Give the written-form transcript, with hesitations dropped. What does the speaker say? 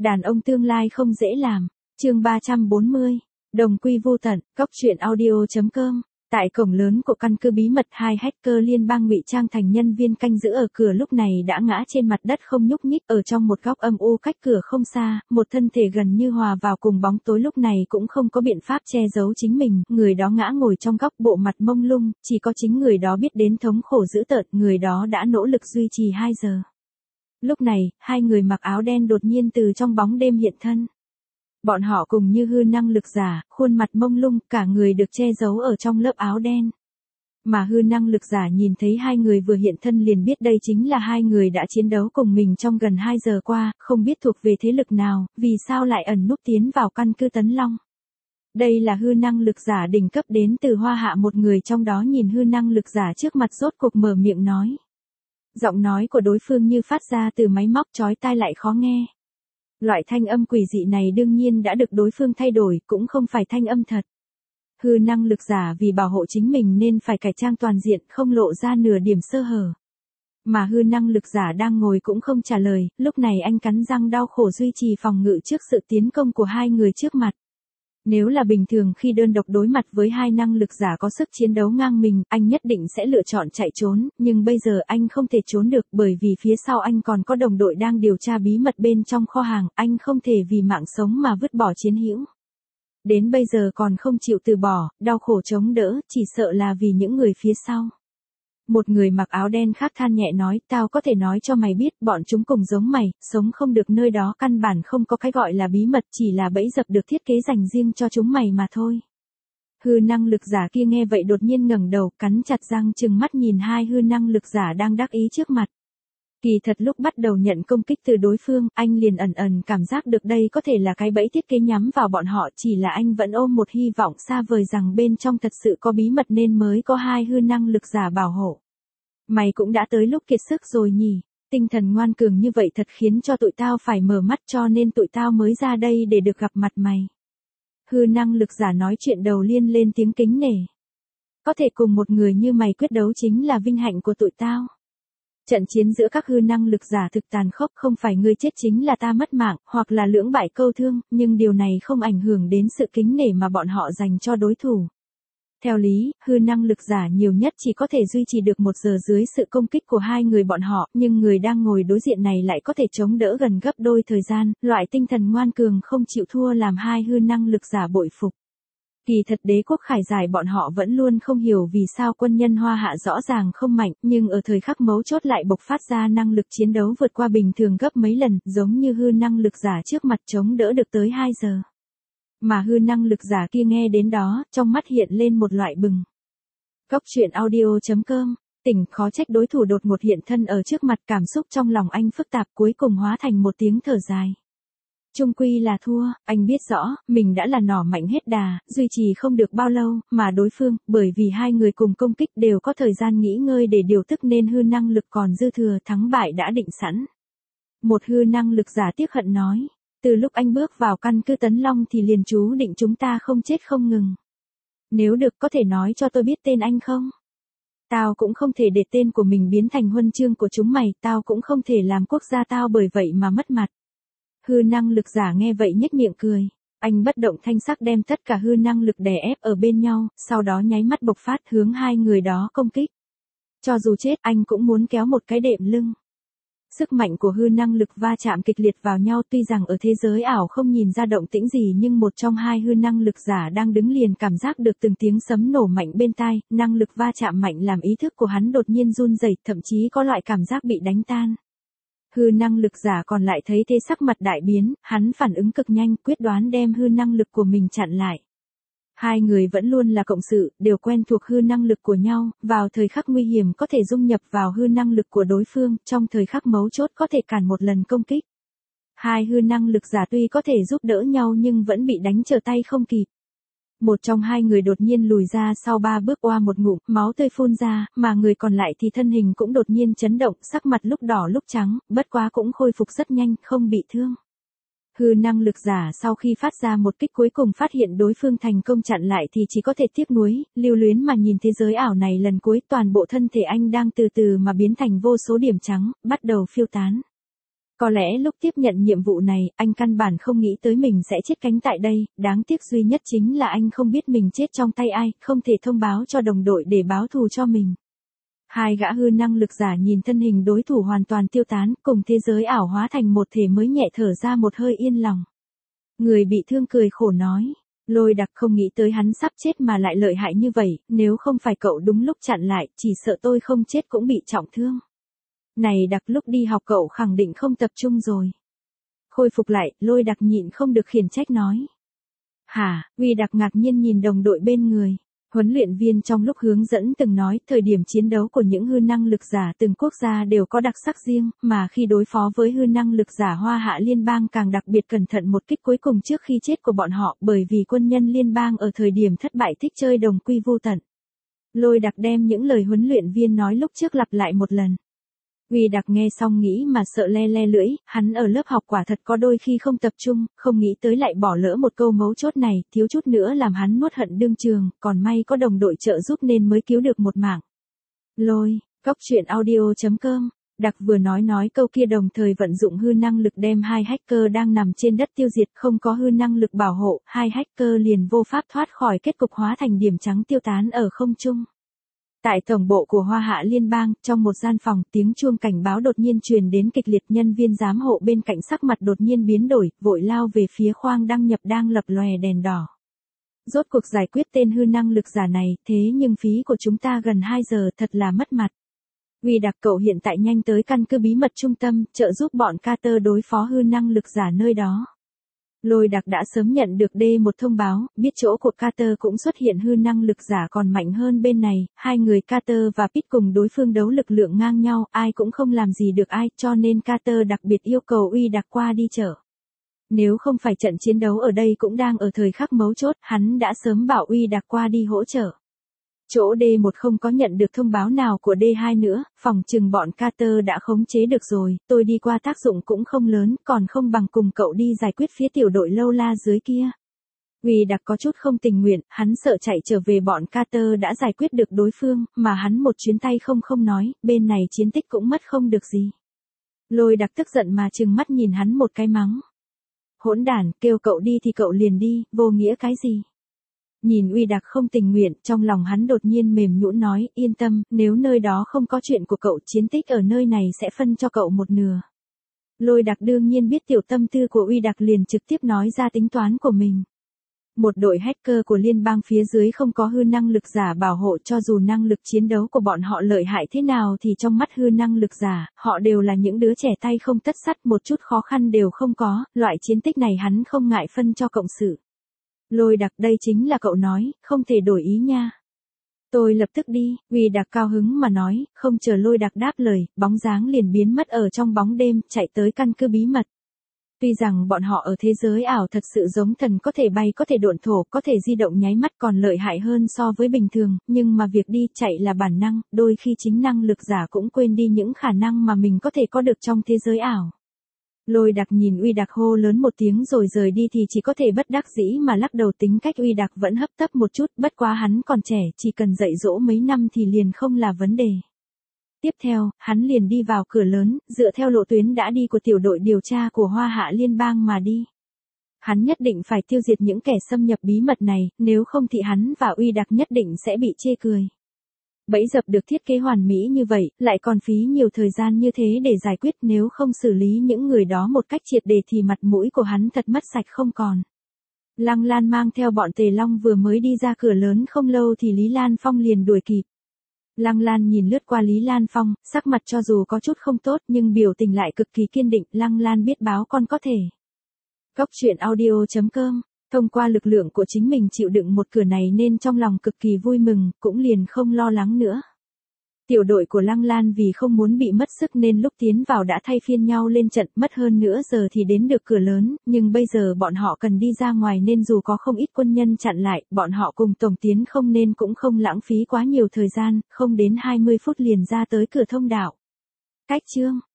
Đàn ông tương lai không dễ làm. Chương 340. Đồng quy vô tận. Cóc truyện audio.com. Tại cổng lớn của căn cứ bí mật, hai hacker liên bang ngụy trang thành nhân viên canh giữ ở cửa lúc này đã ngã trên mặt đất không nhúc nhích. Ở trong một góc âm u cách cửa không xa, một thân thể gần như hòa vào cùng bóng tối lúc này cũng không có biện pháp che giấu chính mình. Người đó ngã ngồi trong góc, bộ mặt mông lung, chỉ có chính người đó biết đến thống khổ dữ tợn. Người đó đã nỗ lực duy trì 2 giờ. Lúc này, hai người mặc áo đen đột nhiên từ trong bóng đêm hiện thân. Bọn họ cùng như hư năng lực giả, khuôn mặt mông lung, cả người được che giấu ở trong lớp áo đen. Mà hư năng lực giả nhìn thấy hai người vừa hiện thân liền biết đây chính là hai người đã chiến đấu cùng mình trong gần 2 giờ qua, không biết thuộc về thế lực nào, vì sao lại ẩn núp tiến vào căn cứ Tấn Long. Đây là hư năng lực giả đỉnh cấp đến từ Hoa Hạ, một người trong đó nhìn hư năng lực giả trước mặt rốt cuộc mở miệng nói. Giọng nói của đối phương như phát ra từ máy móc chói tai lại khó nghe. Loại thanh âm quỷ dị này đương nhiên đã được đối phương thay đổi, cũng không phải thanh âm thật. Hư năng lực giả vì bảo hộ chính mình nên phải cải trang toàn diện, không lộ ra nửa điểm sơ hở. Mà hư năng lực giả đang ngồi cũng không trả lời, lúc này anh cắn răng đau khổ duy trì phòng ngự trước sự tiến công của hai người trước mặt. Nếu là bình thường khi đơn độc đối mặt với hai năng lực giả có sức chiến đấu ngang mình, anh nhất định sẽ lựa chọn chạy trốn, nhưng bây giờ anh không thể trốn được bởi vì phía sau anh còn có đồng đội đang điều tra bí mật bên trong kho hàng, anh không thể vì mạng sống mà vứt bỏ chiến hữu. Đến bây giờ còn không chịu từ bỏ, đau khổ chống đỡ, chỉ sợ là vì những người phía sau. Một người mặc áo đen khác than nhẹ nói, tao có thể nói cho mày biết, bọn chúng cùng giống mày, sống không được nơi đó, căn bản không có cái gọi là bí mật, chỉ là bẫy dập được thiết kế dành riêng cho chúng mày mà thôi. Hư năng lực giả kia nghe vậy đột nhiên ngẩng đầu, cắn chặt răng trừng mắt nhìn hai hư năng lực giả đang đắc ý trước mặt. Kỳ thật lúc bắt đầu nhận công kích từ đối phương, anh liền ẩn ẩn cảm giác được đây có thể là cái bẫy thiết kế nhắm vào bọn họ, chỉ là anh vẫn ôm một hy vọng xa vời rằng bên trong thật sự có bí mật nên mới có hai hư năng lực giả bảo hộ. Mày cũng đã tới lúc kiệt sức rồi nhỉ, tinh thần ngoan cường như vậy thật khiến cho tụi tao phải mở mắt, cho nên tụi tao mới ra đây để được gặp mặt mày. Hư năng lực giả nói chuyện đầu liên lên tiếng kính nể. Có thể cùng một người như mày quyết đấu chính là vinh hạnh của tụi tao. Trận chiến giữa các hư năng lực giả thực tàn khốc, không phải ngươi chết chính là ta mất mạng, hoặc là lưỡng bại câu thương, nhưng điều này không ảnh hưởng đến sự kính nể mà bọn họ dành cho đối thủ. Theo lý, hư năng lực giả nhiều nhất chỉ có thể duy trì được 1 giờ dưới sự công kích của hai người bọn họ, nhưng người đang ngồi đối diện này lại có thể chống đỡ gần gấp đôi thời gian, loại tinh thần ngoan cường không chịu thua làm hai hư năng lực giả bội phục. Kỳ thật đế quốc Khải Giải bọn họ vẫn luôn không hiểu vì sao quân nhân Hoa Hạ rõ ràng không mạnh, nhưng ở thời khắc mấu chốt lại bộc phát ra năng lực chiến đấu vượt qua bình thường gấp mấy lần, giống như hư năng lực giả trước mặt chống đỡ được tới 2 giờ. Mà hư năng lực giả kia nghe đến đó, trong mắt hiện lên một loại bừng. Cóc truyện audio.com. Tỉnh khó trách đối thủ đột ngột hiện thân ở trước mặt, cảm xúc trong lòng anh phức tạp cuối cùng hóa thành một tiếng thở dài. Chung quy là thua, anh biết rõ, mình đã là nỏ mạnh hết đà, duy trì không được bao lâu, mà đối phương, bởi vì hai người cùng công kích đều có thời gian nghỉ ngơi để điều tức nên hư năng lực còn dư thừa, thắng bại đã định sẵn. Một hư năng lực giả tiếc hận nói, từ lúc anh bước vào căn cứ Tấn Long thì liền chú định chúng ta không chết không ngừng. Nếu được có thể nói cho tôi biết tên anh không? Tao cũng không thể để tên của mình biến thành huân chương của chúng mày, tao cũng không thể làm quốc gia tao bởi vậy mà mất mặt. Hư năng lực giả nghe vậy nhếch miệng cười. Anh bất động thanh sắc đem tất cả hư năng lực đè ép ở bên nhau, sau đó nháy mắt bộc phát hướng hai người đó công kích. Cho dù chết anh cũng muốn kéo một cái đệm lưng. Sức mạnh của hư năng lực va chạm kịch liệt vào nhau, tuy rằng ở thế giới ảo không nhìn ra động tĩnh gì nhưng một trong hai hư năng lực giả đang đứng liền cảm giác được từng tiếng sấm nổ mạnh bên tai, năng lực va chạm mạnh làm ý thức của hắn đột nhiên run rẩy, thậm chí có loại cảm giác bị đánh tan. Hư năng lực giả còn lại thấy thế sắc mặt đại biến, hắn phản ứng cực nhanh, quyết đoán đem hư năng lực của mình chặn lại. Hai người vẫn luôn là cộng sự, đều quen thuộc hư năng lực của nhau, vào thời khắc nguy hiểm có thể dung nhập vào hư năng lực của đối phương, trong thời khắc mấu chốt có thể cản một lần công kích. Hai hư năng lực giả tuy có thể giúp đỡ nhau nhưng vẫn bị đánh trở tay không kịp. Một trong hai người đột nhiên lùi ra sau 3 bước, oa một ngụm, máu tươi phun ra, mà người còn lại thì thân hình cũng đột nhiên chấn động, sắc mặt lúc đỏ lúc trắng, bất quá cũng khôi phục rất nhanh, không bị thương. Hư năng lực giả sau khi phát ra một kích cuối cùng phát hiện đối phương thành công chặn lại thì chỉ có thể tiếc nuối, lưu luyến mà nhìn thế giới ảo này lần cuối, toàn bộ thân thể anh đang từ từ mà biến thành vô số điểm trắng, bắt đầu phiêu tán. Có lẽ lúc tiếp nhận nhiệm vụ này, anh căn bản không nghĩ tới mình sẽ chết cánh tại đây, đáng tiếc duy nhất chính là anh không biết mình chết trong tay ai, không thể thông báo cho đồng đội để báo thù cho mình. Hai gã hư năng lực giả nhìn thân hình đối thủ hoàn toàn tiêu tán, cùng thế giới ảo hóa thành một thể mới nhẹ thở ra một hơi yên lòng. Người bị thương cười khổ nói, Lôi Đặc không nghĩ tới hắn sắp chết mà lại lợi hại như vậy, nếu không phải cậu đúng lúc chặn lại, chỉ sợ tôi không chết cũng bị trọng thương. Này Đặc, lúc đi học cậu khẳng định không tập trung rồi. Khôi phục lại, Lôi Đặc nhịn không được khiển trách nói. Hả? Uy Đặc ngạc nhiên nhìn đồng đội bên người. Huấn luyện viên trong lúc hướng dẫn từng nói, thời điểm chiến đấu của những hư năng lực giả từng quốc gia đều có đặc sắc riêng, mà khi đối phó với hư năng lực giả Hoa Hạ Liên bang càng đặc biệt cẩn thận một kích cuối cùng trước khi chết của bọn họ, bởi vì quân nhân liên bang ở thời điểm thất bại thích chơi đồng quy vô tận. Lôi Đặc đem những lời huấn luyện viên nói lúc trước lặp lại một lần. Uy Đặc nghe xong nghĩ mà sợ le le lưỡi, hắn ở lớp học quả thật có đôi khi không tập trung, không nghĩ tới lại bỏ lỡ một câu mấu chốt này, thiếu chút nữa làm hắn nuốt hận đương trường, còn may có đồng đội trợ giúp nên mới cứu được một mạng. Lôi, Cóc Truyện Audio.com, Đặc vừa nói câu kia đồng thời vận dụng hư năng lực đem hai hacker đang nằm trên đất tiêu diệt, không có hư năng lực bảo hộ, hai hacker liền vô pháp thoát khỏi kết cục hóa thành điểm trắng tiêu tán ở không trung. Tại tổng bộ của Hoa Hạ Liên bang, trong một gian phòng, tiếng chuông cảnh báo đột nhiên truyền đến kịch liệt, nhân viên giám hộ bên cạnh sắc mặt đột nhiên biến đổi, vội lao về phía khoang đăng nhập đang lập lòe đèn đỏ. Rốt cuộc giải quyết tên hư năng lực giả này, thế nhưng phí của chúng ta gần 2 giờ, thật là mất mặt. Uy Đặc, cậu hiện tại nhanh tới căn cứ bí mật trung tâm, trợ giúp bọn Carter đối phó hư năng lực giả nơi đó. Lôi Đặc đã sớm nhận được một thông báo, biết chỗ của Carter cũng xuất hiện hư năng lực giả còn mạnh hơn bên này, hai người Carter và Pete cùng đối phương đấu lực lượng ngang nhau, ai cũng không làm gì được ai, cho nên Carter đặc biệt yêu cầu Uy Đặc qua đi chở. Nếu không phải trận chiến đấu ở đây cũng đang ở thời khắc mấu chốt, hắn đã sớm bảo Uy Đặc qua đi hỗ trợ. Chỗ D1 không có nhận được thông báo nào của D2 nữa, phòng chừng bọn Carter đã khống chế được rồi, tôi đi qua tác dụng cũng không lớn, còn không bằng cùng cậu đi giải quyết phía tiểu đội lâu la dưới kia. Uy Đặc có chút không tình nguyện, hắn sợ chạy trở về bọn Carter đã giải quyết được đối phương, mà hắn một chuyến tay không nói, bên này chiến tích cũng mất không được gì. Lôi Đặc tức giận mà trừng mắt nhìn hắn một cái mắng. Hỗn đản, kêu cậu đi thì cậu liền đi, vô nghĩa cái gì? Nhìn Uy Đặc không tình nguyện, trong lòng hắn đột nhiên mềm nhũn nói, yên tâm, nếu nơi đó không có chuyện của cậu, chiến tích ở nơi này sẽ phân cho cậu một nửa. Lôi Đặc đương nhiên biết tiểu tâm tư của Uy Đặc, liền trực tiếp nói ra tính toán của mình. Một đội hacker của liên bang phía dưới không có hư năng lực giả bảo hộ, cho dù năng lực chiến đấu của bọn họ lợi hại thế nào thì trong mắt hư năng lực giả, họ đều là những đứa trẻ tay không tất sắt, một chút khó khăn đều không có, loại chiến tích này hắn không ngại phân cho cộng sự. Lôi Đặc, đây chính là cậu nói, không thể đổi ý nha. Tôi lập tức đi, Uy Đặc cao hứng mà nói, không chờ Lôi Đặc đáp lời, bóng dáng liền biến mất ở trong bóng đêm, chạy tới căn cứ bí mật. Tuy rằng bọn họ ở thế giới ảo thật sự giống thần, có thể bay, có thể độn thổ, có thể di động nháy mắt, còn lợi hại hơn so với bình thường, nhưng mà việc đi, chạy là bản năng, đôi khi chính năng lực giả cũng quên đi những khả năng mà mình có thể có được trong thế giới ảo. Lôi Đặc nhìn Uy Đặc hô lớn một tiếng rồi rời đi thì chỉ có thể bất đắc dĩ mà lắc đầu, tính cách Uy Đặc vẫn hấp tấp một chút, bất quá hắn còn trẻ, chỉ cần dạy dỗ mấy năm thì liền không là vấn đề. Tiếp theo, hắn liền đi vào cửa lớn, dựa theo lộ tuyến đã đi của tiểu đội điều tra của Hoa Hạ Liên bang mà đi. Hắn nhất định phải tiêu diệt những kẻ xâm nhập bí mật này, nếu không thì hắn và Uy Đặc nhất định sẽ bị chê cười. Bẫy dập được thiết kế hoàn mỹ như vậy, lại còn phí nhiều thời gian như thế để giải quyết, nếu không xử lý những người đó một cách triệt để thì mặt mũi của hắn thật mất sạch không còn. Lăng Lan mang theo bọn Tề Long vừa mới đi ra cửa lớn không lâu thì Lý Lan Phong liền đuổi kịp. Lăng Lan nhìn lướt qua Lý Lan Phong, sắc mặt cho dù có chút không tốt nhưng biểu tình lại cực kỳ kiên định, Lăng Lan biết báo con có thể. Cóc Truyện Audio.com, thông qua lực lượng của chính mình chịu đựng một cửa này nên trong lòng cực kỳ vui mừng, cũng liền không lo lắng nữa. Tiểu đội của Lăng Lan vì không muốn bị mất sức nên lúc tiến vào đã thay phiên nhau lên trận, mất hơn nửa giờ thì đến được cửa lớn, nhưng bây giờ bọn họ cần đi ra ngoài nên dù có không ít quân nhân chặn lại, bọn họ cùng tổng tiến không nên cũng không lãng phí quá nhiều thời gian, không đến 20 phút liền ra tới cửa thông đạo. Cách chương